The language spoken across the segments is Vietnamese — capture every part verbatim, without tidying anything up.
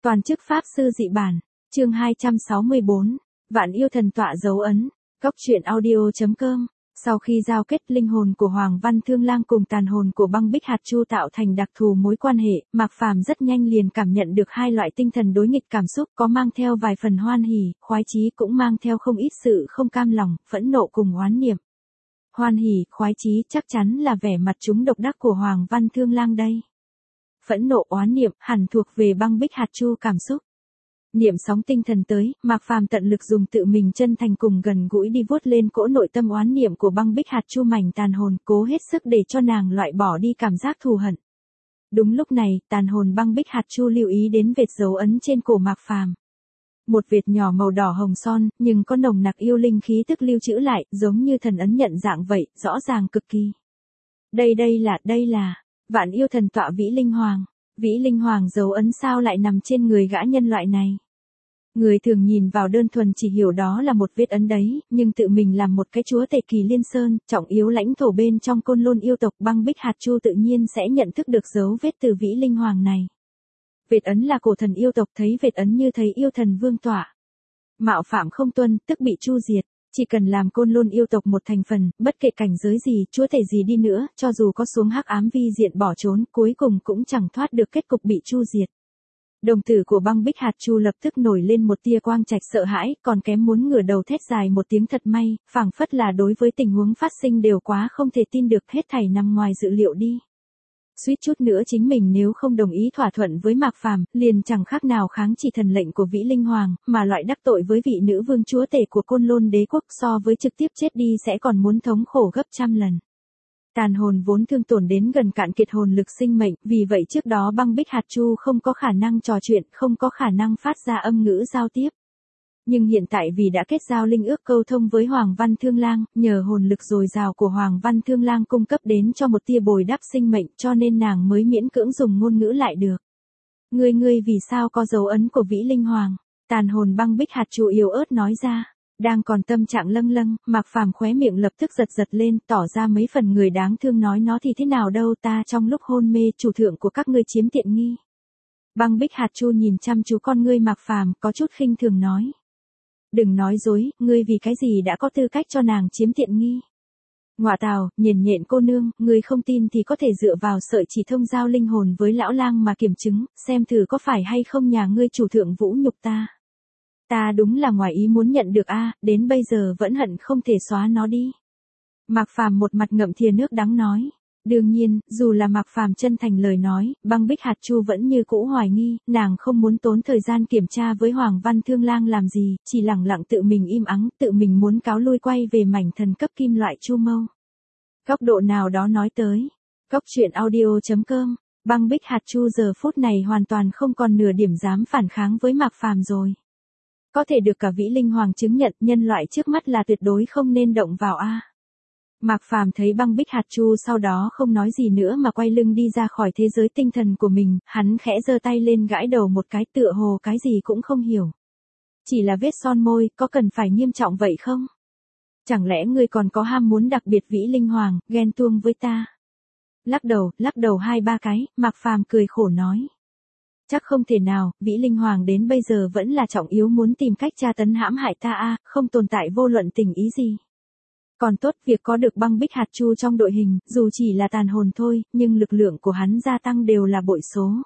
Toàn chức Pháp Sư Dị Bản, chương hai trăm sáu mươi bốn, Vạn Yêu Thần Tọa Dấu Ấn, Cốc truyện audio.com. Sau khi giao kết, linh hồn của Hoàng Văn Thương Lang cùng tàn hồn của Băng Bích Hạt Chu tạo thành đặc thù mối quan hệ, Mạc Phàm rất nhanh liền cảm nhận được hai loại tinh thần đối nghịch cảm xúc, có mang theo vài phần hoan hỉ, khoái chí, cũng mang theo không ít sự không cam lòng, phẫn nộ cùng oán niệm. Hoan hỉ, khoái chí chắc chắn là vẻ mặt chúng độc đắc của Hoàng Văn Thương Lang đây. Phẫn nộ, oán niệm hẳn thuộc về Băng Bích Hạt Chu cảm xúc. Niệm sóng tinh thần tới, Mạc Phàm tận lực dùng tự mình chân thành cùng gần gũi đi vuốt lên cỗ nội tâm oán niệm của Băng Bích Hạt Chu mảnh tàn hồn, cố hết sức để cho nàng loại bỏ đi cảm giác thù hận. Đúng lúc này, tàn hồn Băng Bích Hạt Chu lưu ý đến vệt dấu ấn trên cổ Mạc Phàm. Một vệt nhỏ màu đỏ hồng son, nhưng có nồng nặc yêu linh khí tức lưu trữ lại, giống như thần ấn nhận dạng vậy, rõ ràng cực kỳ. Đây đây là, đây là Vạn Yêu Thần Tọa Vĩ Linh Hoàng. Vĩ Linh Hoàng dấu ấn sao lại nằm trên người gã nhân loại này? Người thường nhìn vào đơn thuần chỉ hiểu đó là một vết ấn đấy, nhưng tự mình làm một cái chúa tể Kỳ Liên Sơn, trọng yếu lãnh thổ bên trong Côn Lôn yêu tộc, Băng Bích Hạt Chu tự nhiên sẽ nhận thức được dấu vết từ Vĩ Linh Hoàng này. Vết ấn là cổ thần yêu tộc, thấy vết ấn như thấy yêu thần vương tọa. Mạo phạm không tuân, tức bị chu diệt. Chỉ cần làm Côn Lôn yêu tộc một thành phần, bất kể cảnh giới gì, chúa tể gì đi nữa, cho dù có xuống hắc ám vi diện bỏ trốn, cuối cùng cũng chẳng thoát được kết cục bị chu diệt. Đồng tử của Băng Bích Hạt Chu lập tức nổi lên một tia quang trạch sợ hãi, còn kém muốn ngửa đầu thét dài một tiếng thật may, phảng phất là đối với tình huống phát sinh đều quá không thể tin được, hết thảy nằm ngoài dự liệu đi. Suýt chút nữa chính mình nếu không đồng ý thỏa thuận với Mạc Phàm, liền chẳng khác nào kháng chỉ thần lệnh của Vĩ Linh Hoàng, mà loại đắc tội với vị nữ vương chúa tể của Côn Lôn đế quốc so với trực tiếp chết đi sẽ còn muốn thống khổ gấp trăm lần. Tàn hồn vốn thương tổn đến gần cạn kiệt hồn lực sinh mệnh, vì vậy trước đó Băng Bích Hạt Chu không có khả năng trò chuyện, không có khả năng phát ra âm ngữ giao tiếp. Nhưng hiện tại vì đã kết giao linh ước câu thông với Hoàng Văn Thương Lang, nhờ hồn lực dồi dào của Hoàng Văn Thương Lang cung cấp đến cho một tia bồi đắp sinh mệnh, cho nên nàng mới miễn cưỡng dùng ngôn ngữ lại được. Ngươi ngươi vì sao có dấu ấn của Vĩ Linh Hoàng? Tàn hồn Băng Bích Hạt Chu yếu ớt nói ra. Đang còn tâm trạng lâng lâng, Mạc Phàm khóe miệng lập tức giật giật lên, tỏ ra mấy phần người đáng thương nói nó thì thế nào đâu, ta trong lúc hôn mê chủ thượng của các ngươi chiếm tiện nghi. Băng Bích Hạt Chu nhìn chăm chú con ngươi Mạc Phàm, có chút khinh thường nói. Đừng nói dối, ngươi vì cái gì đã có tư cách cho nàng chiếm tiện nghi. Ngọa tào, nhện nhện cô nương, ngươi không tin thì có thể dựa vào sợi chỉ thông giao linh hồn với lão lang mà kiểm chứng, xem thử có phải hay không nhà ngươi chủ thượng vũ nhục ta. Ta đúng là ngoài ý muốn nhận được a, đến bây giờ vẫn hận không thể xóa nó đi. Mạc Phàm một mặt ngậm thìa nước đắng nói. Đương nhiên, dù là Mạc Phàm chân thành lời nói, Băng Bích Hạt Chu vẫn như cũ hoài nghi, nàng không muốn tốn thời gian kiểm tra với Hoàng Văn Thương Lang làm gì, chỉ lẳng lặng tự mình im ắng, tự mình muốn cáo lui quay về mảnh thần cấp kim loại Chu Mâu. Góc độ nào đó nói tới. Cốc truyện audio.com. Băng Bích Hạt Chu giờ phút này hoàn toàn không còn nửa điểm dám phản kháng với Mạc Phàm rồi. Có thể được cả Vĩ Linh Hoàng chứng nhận, nhân loại trước mắt là tuyệt đối không nên động vào a. Mạc Phàm thấy Băng Bích Hạt Chu sau đó không nói gì nữa mà quay lưng đi ra khỏi thế giới tinh thần của mình, hắn khẽ giơ tay lên gãi đầu một cái, tựa hồ cái gì cũng không hiểu. Chỉ là vết son môi, có cần phải nghiêm trọng vậy không? Chẳng lẽ ngươi còn có ham muốn đặc biệt Vĩ Linh Hoàng, ghen tuông với ta? Lắc đầu, lắc đầu hai ba cái, Mạc Phàm cười khổ nói. Chắc không thể nào, Vĩ Linh Hoàng đến bây giờ vẫn là trọng yếu muốn tìm cách tra tấn hãm hại ta a, không tồn tại vô luận tình ý gì. Còn tốt việc có được Băng Bích Hạt Chu trong đội hình, dù chỉ là tàn hồn thôi, nhưng lực lượng của hắn gia tăng đều là bội số.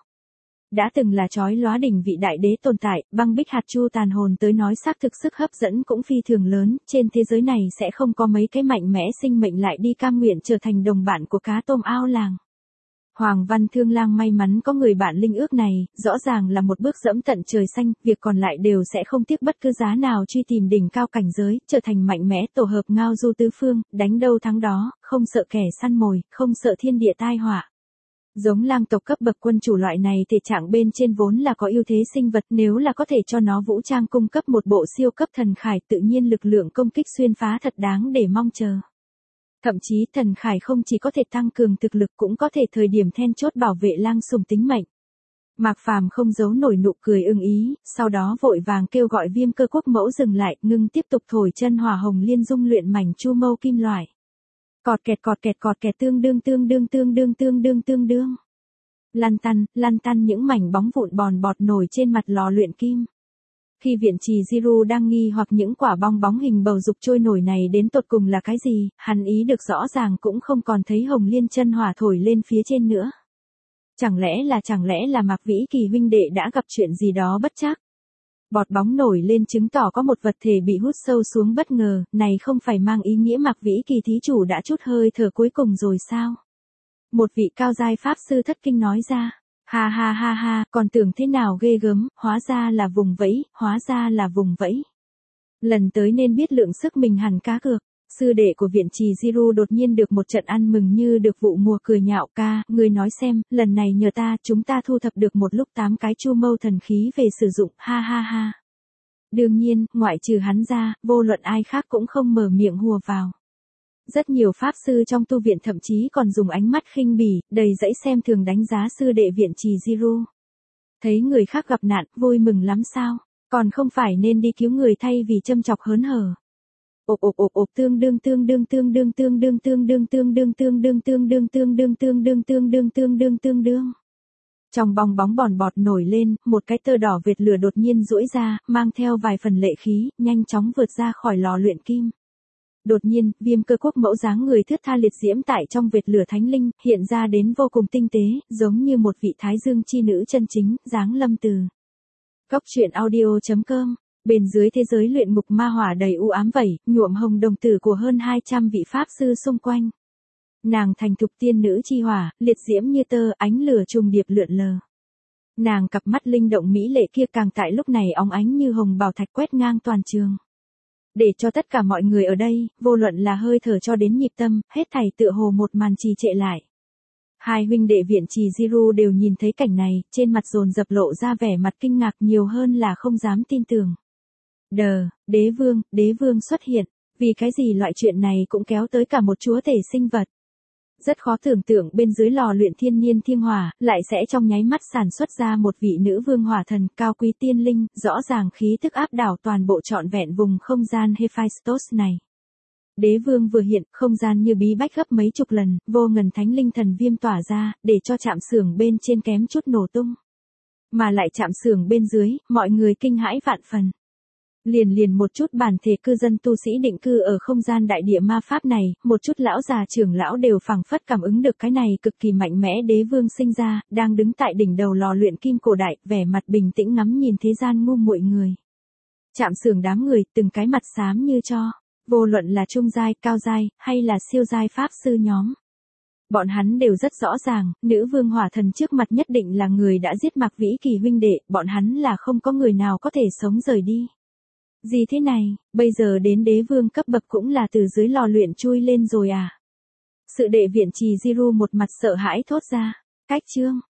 Đã từng là chói lóa đỉnh vị đại đế tồn tại, Băng Bích Hạt Chu tàn hồn tới nói xác thực sức hấp dẫn cũng phi thường lớn, trên thế giới này sẽ không có mấy cái mạnh mẽ sinh mệnh lại đi cam nguyện trở thành đồng bạn của cá tôm ao làng. Hoàng Văn Thương Lang may mắn có người bạn linh ước này, rõ ràng là một bước dẫm tận trời xanh, việc còn lại đều sẽ không tiếc bất cứ giá nào truy tìm đỉnh cao cảnh giới, trở thành mạnh mẽ tổ hợp ngao du tứ phương, đánh đâu thắng đó, không sợ kẻ săn mồi, không sợ thiên địa tai họa. Giống lang tộc cấp bậc quân chủ loại này thể trạng bên trên vốn là có ưu thế sinh vật, nếu là có thể cho nó vũ trang cung cấp một bộ siêu cấp thần khải, tự nhiên lực lượng công kích xuyên phá thật đáng để mong chờ. Thậm chí thần khải không chỉ có thể tăng cường thực lực cũng có thể thời điểm then chốt bảo vệ lang sủng tính mệnh. Mạc Phàm không giấu nổi nụ cười ưng ý, sau đó vội vàng kêu gọi Viêm Cơ Quốc mẫu dừng lại, ngưng tiếp tục thổi chân hỏa hồng liên dung luyện mảnh Chu Mâu kim loại. Cọt kẹt cọt kẹt cọt kẹt tương đương tương đương tương đương tương đương tương đương. Lăn tăn, lăn tăn những mảnh bóng vụn bòn bọt nổi trên mặt lò luyện kim. Khi viện trì Jiru đang nghi hoặc những quả bong bóng hình bầu dục trôi nổi này đến tột cùng là cái gì, hắn ý được rõ ràng cũng không còn thấy hồng liên chân hỏa thổi lên phía trên nữa. Chẳng lẽ là chẳng lẽ là Mạc Vĩ Kỳ huynh đệ đã gặp chuyện gì đó bất trắc? Bọt bóng nổi lên chứng tỏ có một vật thể bị hút sâu xuống bất ngờ, này không phải mang ý nghĩa Mạc Vĩ Kỳ thí chủ đã trút hơi thở cuối cùng rồi sao? Một vị cao giai pháp sư thất kinh nói ra. Ha ha ha ha, còn tưởng thế nào ghê gớm, hóa ra là vùng vẫy, hóa ra là vùng vẫy. Lần tới nên biết lượng sức mình hẳn cá cược. Sư đệ của viện trì Jiru đột nhiên được một trận ăn mừng như được vụ mùa cười nhạo ca, người nói xem, lần này nhờ ta, chúng ta thu thập được một lúc tám cái chu mâu thần khí về sử dụng, ha ha ha. Đương nhiên, ngoại trừ hắn ra, vô luận ai khác cũng không mở miệng hùa vào. Rất nhiều pháp sư trong tu viện thậm chí còn dùng ánh mắt khinh bỉ, đầy dẫy xem thường đánh giá sư đệ viện trì Jiru. Thấy người khác gặp nạn, vui mừng lắm sao, còn không phải nên đi cứu người thay vì châm chọc hớn hở. Ộp ộp ộp ộp tương đương tương đương tương đương tương đương tương đương tương đương tương đương tương đương tương đương tương đương tương đương tương đương tương đương. Trong bong bóng bòn bọt nổi lên, một cái tơ đỏ vệt lửa đột nhiên duỗi ra, mang theo vài phần lệ khí, nhanh chóng vượt ra khỏi lò luyện kim. Đột nhiên, Viêm Cơ Quốc mẫu dáng người thướt tha liệt diễm tại trong vệt lửa thánh linh, hiện ra đến vô cùng tinh tế, giống như một vị thái dương chi nữ chân chính, dáng lâm từ. Góc truyện audio chấm com. Bên dưới thế giới luyện ngục ma hỏa đầy u ám vẩy, nhuộm hồng đồng tử của hơn hai trăm vị pháp sư xung quanh. Nàng thành thục tiên nữ chi hỏa, liệt diễm như tơ, ánh lửa trùng điệp lượn lờ. Nàng cặp mắt linh động mỹ lệ kia càng tại lúc này óng ánh như hồng bảo thạch quét ngang toàn trường. Để cho tất cả mọi người ở đây, vô luận là hơi thở cho đến nhịp tâm, hết thảy tựa hồ một màn trì trệ lại. Hai huynh đệ viện trì Jiru đều nhìn thấy cảnh này, trên mặt dồn dập lộ ra vẻ mặt kinh ngạc nhiều hơn là không dám tin tưởng. Đờ, đế vương, đế vương xuất hiện, vì cái gì loại chuyện này cũng kéo tới cả một chúa tể sinh vật. Rất khó tưởng tượng bên dưới lò luyện thiên niên thiên hỏa, lại sẽ trong nháy mắt sản xuất ra một vị nữ vương hỏa thần cao quý tiên linh, rõ ràng khí thức áp đảo toàn bộ trọn vẹn vùng không gian Hephaestus này. Đế vương vừa hiện, không gian như bí bách gấp mấy chục lần, vô ngần thánh linh thần viêm tỏa ra, để cho trạm xưởng bên trên kém chút nổ tung. Mà lại trạm xưởng bên dưới, mọi người kinh hãi vạn phần. Liền liền một chút bản thể cư dân tu sĩ định cư ở không gian đại địa ma pháp này, một chút lão già trưởng lão đều phảng phất cảm ứng được cái này cực kỳ mạnh mẽ đế vương sinh ra, đang đứng tại đỉnh đầu lò luyện kim cổ đại, vẻ mặt bình tĩnh ngắm nhìn thế gian ngu muội người. Trạm xưởng đám người, từng cái mặt xám như tro, vô luận là trung giai, cao giai, hay là siêu giai pháp sư nhóm. Bọn hắn đều rất rõ ràng, nữ vương hỏa thần trước mặt nhất định là người đã giết Mạc Vĩ Kỳ huynh đệ, bọn hắn là không có người nào có thể sống rời đi. Gì thế này, bây giờ đến đế vương cấp bậc cũng là từ dưới lò luyện chui lên rồi à? Sự đệ viện trì Jiru một mặt sợ hãi thốt ra. Cách chương.